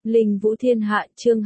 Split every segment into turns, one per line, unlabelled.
Linh Vũ Thiên Hạ chương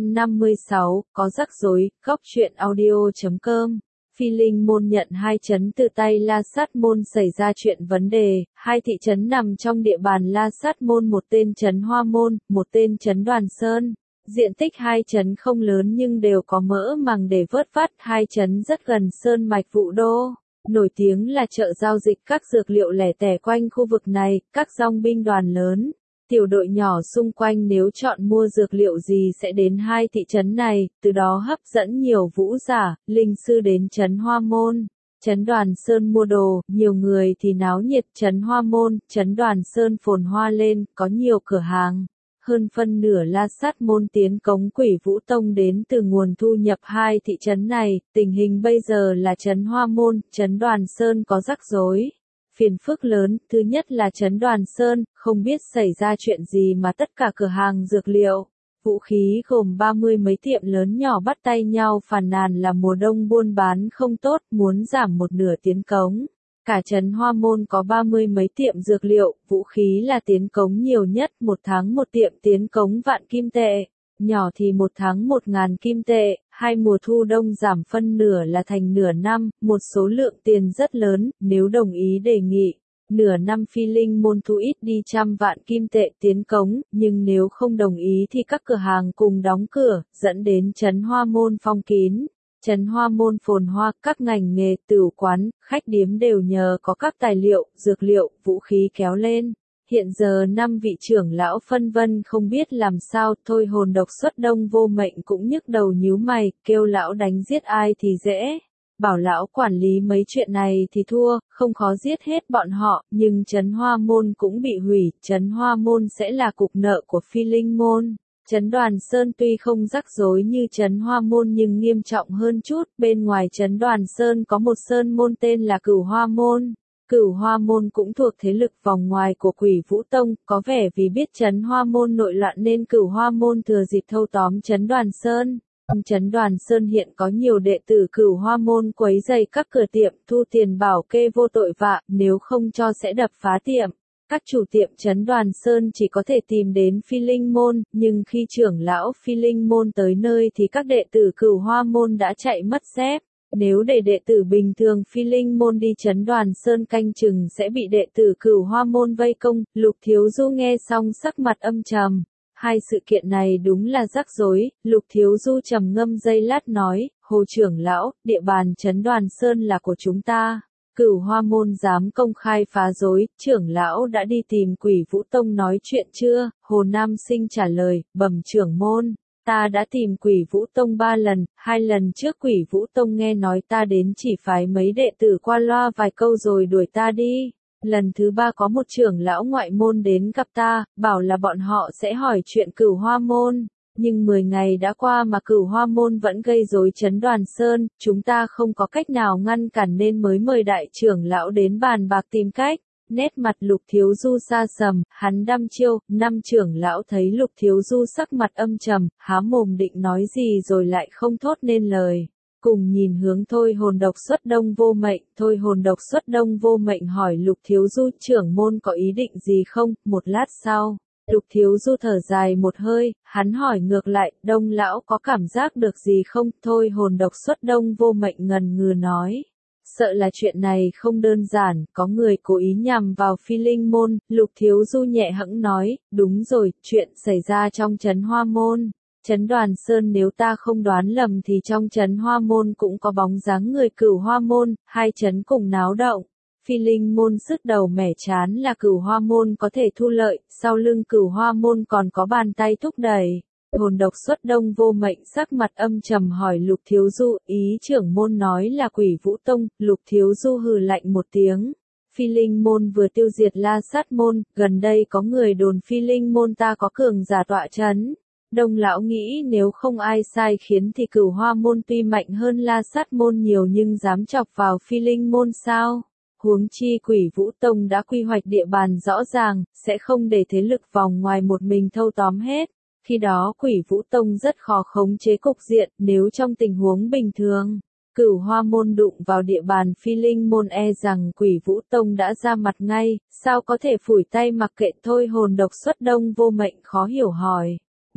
256, có rắc rối, góc truyện audio.com. Phi Linh môn nhận 2 trấn từ tay La Sát môn xảy ra chuyện vấn đề, 2 thị trấn nằm trong địa bàn La Sát môn, một tên trấn Hoa môn, một tên trấn Đoàn Sơn. Diện tích 2 trấn không lớn nhưng đều có mỡ màng để vớt vát, 2 trấn rất gần sơn mạch Vũ Đô. Nổi tiếng là chợ giao dịch các dược liệu lẻ tẻ quanh khu vực này, các dòng binh đoàn lớn, tiểu đội nhỏ xung quanh nếu chọn mua dược liệu gì sẽ đến 2 thị trấn này, từ đó hấp dẫn nhiều vũ giả, linh sư đến trấn Hoa môn. Trấn Đoàn Sơn mua đồ, nhiều người thì náo nhiệt, trấn Hoa môn, trấn Đoàn Sơn phồn hoa lên, có nhiều cửa hàng. Hơn phân nửa La Sát môn tiến cống Quỷ Vũ Tông đến từ nguồn thu nhập 2 thị trấn này, tình hình bây giờ là trấn Hoa môn, trấn Đoàn Sơn có rắc rối. Phiền phức lớn, thứ nhất là trấn Đoàn Sơn, không biết xảy ra chuyện gì mà tất cả cửa hàng dược liệu, vũ khí gồm 30 mấy tiệm lớn nhỏ bắt tay nhau phàn nàn là mùa đông buôn bán không tốt, muốn giảm một nửa tiến cống. Cả trấn Hoa môn có 30 mấy tiệm dược liệu, vũ khí là tiến cống nhiều nhất, một tháng một tiệm tiến cống vạn kim tệ, nhỏ thì một tháng 1.000 kim tệ, 2 mùa thu đông giảm phân nửa là thành nửa năm, một số lượng tiền rất lớn, nếu đồng ý đề nghị. Nửa năm Phi Linh môn thu ít đi 100 vạn kim tệ tiến cống, nhưng nếu không đồng ý thì các cửa hàng cùng đóng cửa, dẫn đến trấn Hoa môn phong kín. Trấn Hoa môn phồn hoa, các ngành nghề, tửu quán, khách điếm đều nhờ có các tài liệu, dược liệu, vũ khí kéo lên. Hiện giờ 5 vị trưởng lão phân vân không biết làm sao, thôi hồn độc xuất Đông Vô Mệnh cũng nhức đầu nhíu mày, kêu lão đánh giết ai thì dễ. Bảo lão quản lý mấy chuyện này thì thua, không khó giết hết bọn họ, nhưng trấn Hoa môn cũng bị hủy, trấn Hoa môn sẽ là cục nợ của Phi Linh môn. Trấn Đoàn Sơn tuy không rắc rối như trấn Hoa môn nhưng nghiêm trọng hơn chút, bên ngoài trấn Đoàn Sơn có một sơn môn tên là Cửu Hoa môn. Cửu Hoa môn cũng thuộc thế lực vòng ngoài của Quỷ Vũ Tông, có vẻ vì biết trấn Hoa môn nội loạn nên Cửu Hoa môn thừa dịp thâu tóm trấn Đoàn Sơn. Trấn Đoàn Sơn hiện có nhiều đệ tử Cửu Hoa môn quấy rầy các cửa tiệm, thu tiền bảo kê vô tội vạ, nếu không cho sẽ đập phá tiệm. Các chủ tiệm trấn Đoàn Sơn chỉ có thể tìm đến Phi Linh môn, nhưng khi trưởng lão Phi Linh môn tới nơi thì các đệ tử Cửu Hoa môn đã chạy mất dép. Nếu để đệ tử bình thường Phi Linh môn đi trấn Đoàn Sơn canh chừng sẽ bị đệ tử Cửu Hoa môn vây công. Lục Thiếu Du nghe xong sắc mặt âm trầm. 2 sự kiện này đúng là rắc rối. Lục Thiếu Du trầm ngâm giây lát nói, Hồ trưởng lão, địa bàn trấn Đoàn Sơn là của chúng ta. Cửu Hoa môn dám công khai phá rối, trưởng lão đã đi tìm Quỷ Vũ Tông nói chuyện chưa? Hồ Nam Sinh trả lời, bẩm trưởng môn, ta đã tìm Quỷ Vũ Tông 3 lần, 2 lần trước Quỷ Vũ Tông nghe nói ta đến chỉ phái mấy đệ tử qua loa vài câu rồi đuổi ta đi. Lần thứ 3 có một trưởng lão ngoại môn đến gặp ta, bảo là bọn họ sẽ hỏi chuyện Cửu Hoa môn. Nhưng 10 ngày đã qua mà Cửu Hoa môn vẫn gây rối trấn Đoàn Sơn, chúng ta không có cách nào ngăn cản nên mới mời đại trưởng lão đến bàn bạc tìm cách. Nét mặt Lục Thiếu Du xa sầm, hắn đăm chiêu, 5 trưởng lão thấy Lục Thiếu Du sắc mặt âm trầm, há mồm định nói gì rồi lại không thốt nên lời. Cùng nhìn hướng thôi hồn độc xuất Đông Vô Mệnh, thôi hồn độc xuất Đông Vô Mệnh hỏi Lục Thiếu Du trưởng môn có ý định gì không, một lát sau. Lục Thiếu Du thở dài một hơi, hắn hỏi ngược lại, Đông lão có cảm giác được gì không? Thôi hồn độc xuất Đông Vô Mệnh ngần ngừ nói. Sợ là chuyện này không đơn giản, có người cố ý nhằm vào Phi Linh môn. Lục Thiếu Du nhẹ hẫng nói, đúng rồi, chuyện xảy ra trong trấn Hoa môn. Trấn Đoàn Sơn nếu ta không đoán lầm thì trong trấn Hoa môn cũng có bóng dáng người Cửu Hoa môn, 2 trấn cùng náo động. Phi Linh môn sứt đầu mẻ chán là Cửu Hoa môn có thể thu lợi, sau lưng Cửu Hoa môn còn có bàn tay thúc đẩy. Hồn độc xuất Đông Vô Mệnh sắc mặt âm trầm hỏi Lục Thiếu Du, ý trưởng môn nói là Quỷ Vũ Tông. Lục Thiếu Du hừ lạnh một tiếng. Phi Linh môn vừa tiêu diệt La Sát môn, gần đây có người đồn Phi Linh môn ta có cường giả tọa trấn. Đông lão nghĩ nếu không ai sai khiến thì Cửu Hoa môn tuy mạnh hơn La Sát môn nhiều nhưng dám chọc vào Phi Linh môn sao? Huống chi Quỷ Vũ Tông đã quy hoạch địa bàn rõ ràng, sẽ không để thế lực vòng ngoài một mình thâu tóm hết. Khi đó Quỷ Vũ Tông rất khó khống chế cục diện, nếu trong tình huống bình thường, Cửu Hoa môn đụng vào địa bàn Phi Linh môn e rằng Quỷ Vũ Tông đã ra mặt ngay, sao có thể phủi tay mặc kệ thôi hồn độc xuất Đông Vô Mệnh khó hiểu hỏi.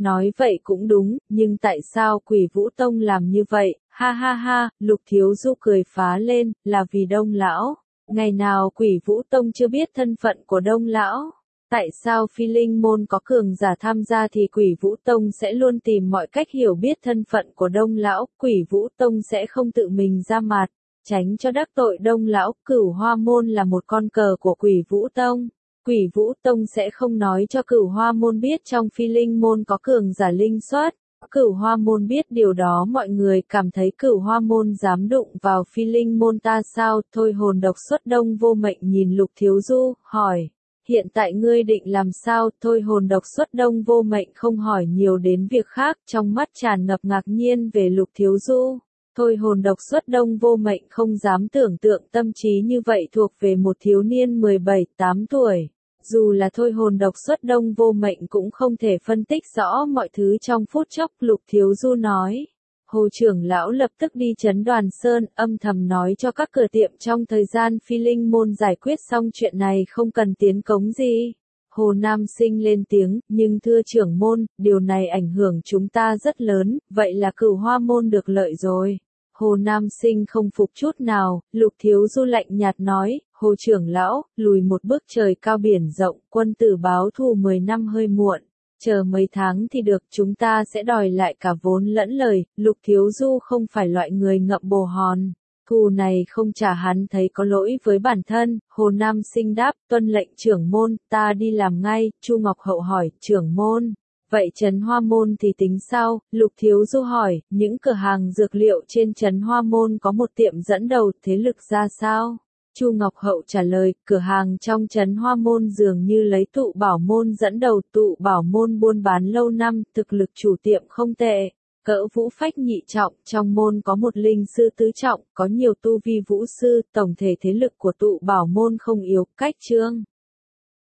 nói vậy cũng đúng, nhưng tại sao Quỷ Vũ Tông làm như vậy, ha ha ha, Lục Thiếu Du cười phá lên, là vì Đông Lão. Ngày nào Quỷ Vũ Tông chưa biết thân phận của Đông Lão? Tại sao Phi Linh Môn có cường giả tham gia thì Quỷ Vũ Tông sẽ luôn tìm mọi cách hiểu biết thân phận của Đông Lão, Quỷ Vũ Tông sẽ không tự mình ra mặt, tránh cho đắc tội Đông Lão. Cửu Hoa Môn là một con cờ của Quỷ Vũ Tông. Quỷ Vũ Tông sẽ không nói cho Cửu Hoa Môn biết trong Phi Linh Môn có cường giả linh xuất. Cửu Hoa Môn biết điều đó, mọi người cảm thấy Cửu Hoa Môn dám đụng vào Phi Linh Môn ta sao? Thôi hồn độc xuất Đông Vô Mệnh nhìn Lục Thiếu Du, hỏi. Hiện tại ngươi định làm sao? Thôi hồn độc xuất Đông Vô Mệnh không hỏi nhiều đến việc khác, trong mắt tràn ngập ngạc nhiên về Lục Thiếu Du. Thôi hồn độc xuất Đông Vô Mệnh không dám tưởng tượng tâm trí như vậy thuộc về một thiếu niên 17-8 tuổi. Dù là thôi hồn độc xuất Đông Vô Mệnh cũng không thể phân tích rõ mọi thứ trong phút chốc. Lục Thiếu Du nói. Hồ trưởng lão lập tức đi trấn Đoàn Sơn, âm thầm nói cho các cửa tiệm trong thời gian Phi Linh Môn giải quyết xong chuyện này không cần tiến cống gì. Hồ Nam Sinh lên tiếng, nhưng thưa trưởng môn, điều này ảnh hưởng chúng ta rất lớn, vậy là Cửu Hoa Môn được lợi rồi. Hồ Nam Sinh không phục chút nào, Lục Thiếu Du lạnh nhạt nói, Hồ trưởng lão, lùi một bước trời cao biển rộng, quân tử báo thù 10 năm hơi muộn. Chờ mấy tháng thì được, chúng ta sẽ đòi lại cả vốn lẫn lời. Lục Thiếu Du không phải loại người ngậm bồ hòn. Thù này không trả hắn thấy có lỗi với bản thân. Hồ Nam Sinh đáp, tuân lệnh trưởng môn, ta đi làm ngay. Chu Ngọc Hậu hỏi, trưởng môn, vậy Trấn Hoa Môn thì tính sao? Lục Thiếu Du hỏi, những cửa hàng dược liệu trên Trấn Hoa Môn có một tiệm dẫn đầu, thế lực ra sao? Chu Ngọc Hậu trả lời, cửa hàng trong Trấn Hoa Môn dường như lấy Tụ Bảo Môn dẫn đầu. Tụ Bảo Môn buôn bán lâu năm, thực lực chủ tiệm không tệ, cỡ vũ phách nhị trọng, trong môn có một linh sư tứ trọng, có nhiều tu vi vũ sư, tổng thể thế lực của Tụ Bảo Môn không yếu. Cách chương